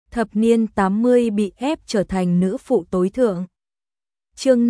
thập niên 80 bị ép trở thành nữ phụ tối thượng. Chương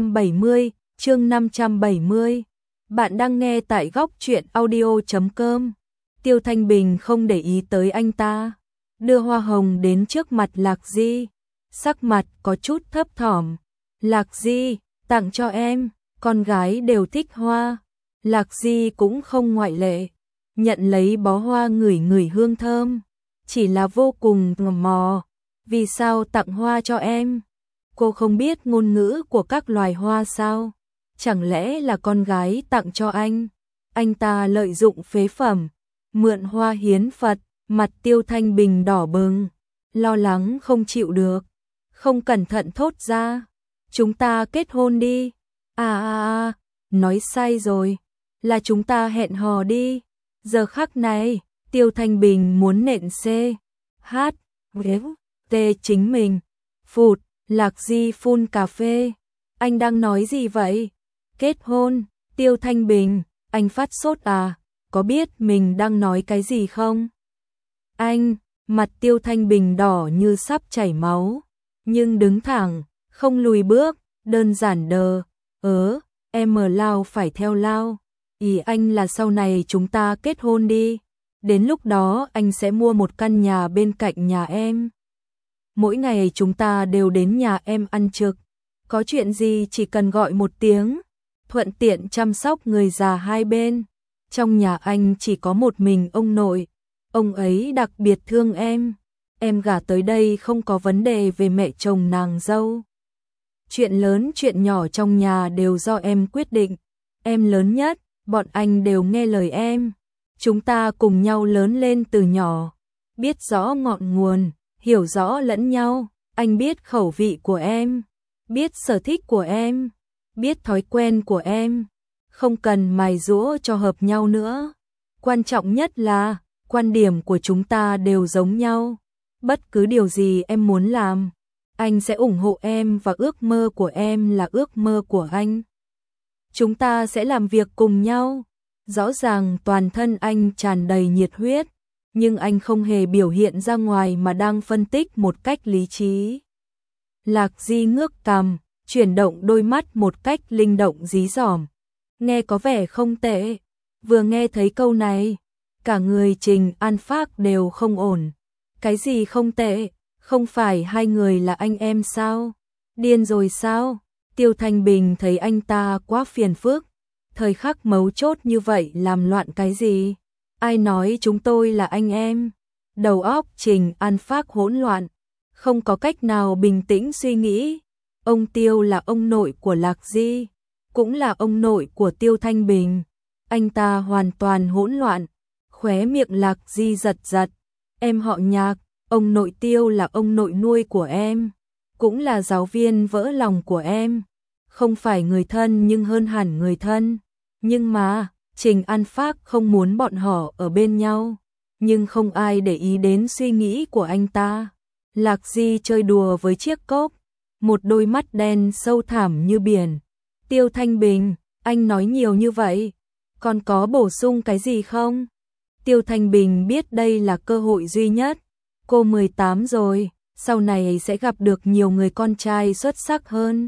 570. Bạn đang nghe tại góc truyện audio.com. Tiêu Thanh Bình không để ý tới anh ta, đưa hoa hồng đến trước mặt Lạc Di, sắc mặt có chút thấp thỏm. Lạc Di, tặng cho em, con gái đều thích hoa. Lạc Di cũng không ngoại lệ, nhận lấy bó hoa ngửi ngửi hương thơm, chỉ là vô cùng tò mò, vì sao tặng hoa cho em? Cô không biết ngôn ngữ của các loài hoa sao? Chẳng lẽ là con gái tặng cho anh ta lợi dụng phế phẩm, mượn hoa hiến Phật. Mặt Tiêu Thanh Bình đỏ bừng, lo lắng không chịu được, không cẩn thận thốt ra, chúng ta kết hôn đi. Nói sai rồi, là chúng ta hẹn hò đi. Giờ khắc này, Tiêu Thanh Bình muốn nện T chính mình. Phụt, Lạc Di phun cà phê. Anh đang nói gì vậy? Kết hôn, Tiêu Thanh Bình, anh phát sốt à? Có biết mình đang nói cái gì không? Anh, mặt Tiêu Thanh Bình đỏ như sắp chảy máu, nhưng đứng thẳng, không lùi bước, đơn giản em ở lao phải theo lao. Ý anh là sau này chúng ta kết hôn đi, đến lúc đó anh sẽ mua một căn nhà bên cạnh nhà em. Mỗi ngày chúng ta đều đến nhà em ăn trực, có chuyện gì chỉ cần gọi một tiếng, thuận tiện chăm sóc người già hai bên. Trong nhà anh chỉ có một mình ông nội, ông ấy đặc biệt thương em gả tới đây không có vấn đề về mẹ chồng nàng dâu. Chuyện lớn chuyện nhỏ trong nhà đều do em quyết định, em lớn nhất, bọn anh đều nghe lời em. Chúng ta cùng nhau lớn lên từ nhỏ, biết rõ ngọn nguồn, hiểu rõ lẫn nhau, anh biết khẩu vị của em, biết sở thích của em, biết thói quen của em, không cần mài giũa cho hợp nhau nữa. Quan trọng nhất là quan điểm của chúng ta đều giống nhau, bất cứ điều gì em muốn làm, anh sẽ ủng hộ em và ước mơ của em là ước mơ của anh. Chúng ta sẽ làm việc cùng nhau. Rõ ràng toàn thân anh tràn đầy nhiệt huyết, nhưng anh không hề biểu hiện ra ngoài mà đang phân tích một cách lý trí. Lạc Di ngước cằm, chuyển động đôi mắt một cách linh động dí dỏm. Nghe có vẻ không tệ. Vừa nghe thấy câu này, cả người Trình An Phác đều không ổn. Cái gì không tệ? Không phải hai người là anh em sao? Điên rồi sao? Tiêu Thanh Bình thấy anh ta quá phiền phức. Thời khắc mấu chốt như vậy làm loạn cái gì? Ai nói chúng tôi là anh em? Đầu óc Trình An Phác hỗn loạn, không có cách nào bình tĩnh suy nghĩ. Ông Tiêu là ông nội của Lạc Di, cũng là ông nội của Tiêu Thanh Bình. Anh ta hoàn toàn hỗn loạn, khóe miệng Lạc Di giật giật. Em họ Nhạc, ông nội Tiêu là ông nội nuôi của em, cũng là giáo viên vỡ lòng của em. Không phải người thân nhưng hơn hẳn người thân. Nhưng mà, Trình An Phác không muốn bọn họ ở bên nhau. Nhưng không ai để ý đến suy nghĩ của anh ta. Lạc Di chơi đùa với chiếc cốc, một đôi mắt đen sâu thẳm như biển. Tiêu Thanh Bình, anh nói nhiều như vậy, còn có bổ sung cái gì không? Tiêu Thanh Bình biết đây là cơ hội duy nhất. Cô 18 rồi, sau này sẽ gặp được nhiều người con trai xuất sắc hơn.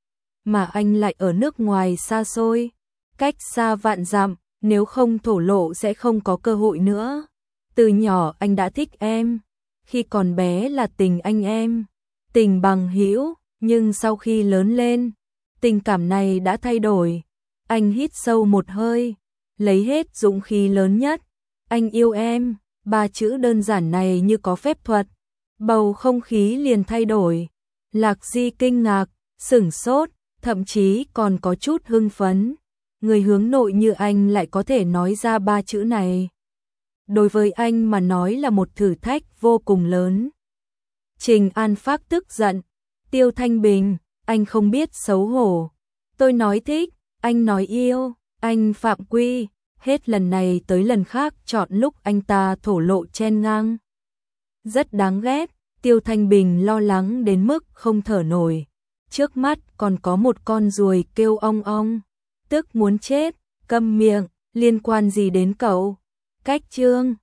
Mà anh lại ở nước ngoài xa xôi, cách xa vạn dặm, nếu không thổ lộ sẽ không có cơ hội nữa. Từ nhỏ anh đã thích em, khi còn bé là tình anh em, tình bằng hữu, nhưng sau khi lớn lên, tình cảm này đã thay đổi. Anh hít sâu một hơi, lấy hết dũng khí lớn nhất. Anh yêu em, ba chữ đơn giản này như có phép thuật, bầu không khí liền thay đổi. Lạc Di kinh ngạc, sửng sốt, thậm chí còn có chút hưng phấn. Người hướng nội như anh lại có thể nói ra ba chữ này. Đối với anh mà nói là một thử thách vô cùng lớn. Trình An Phác tức giận. Tiêu Thanh Bình, anh không biết xấu hổ. Tôi nói thích, anh nói yêu, anh phạm quy. Hết lần này tới lần khác chọn lúc anh ta thổ lộ chen ngang. Rất đáng ghét. Tiêu Thanh Bình lo lắng đến mức không thở nổi. Trước mắt còn có một con ruồi kêu ong ong. Tức muốn chết, câm miệng, liên quan gì đến cậu? Cách chương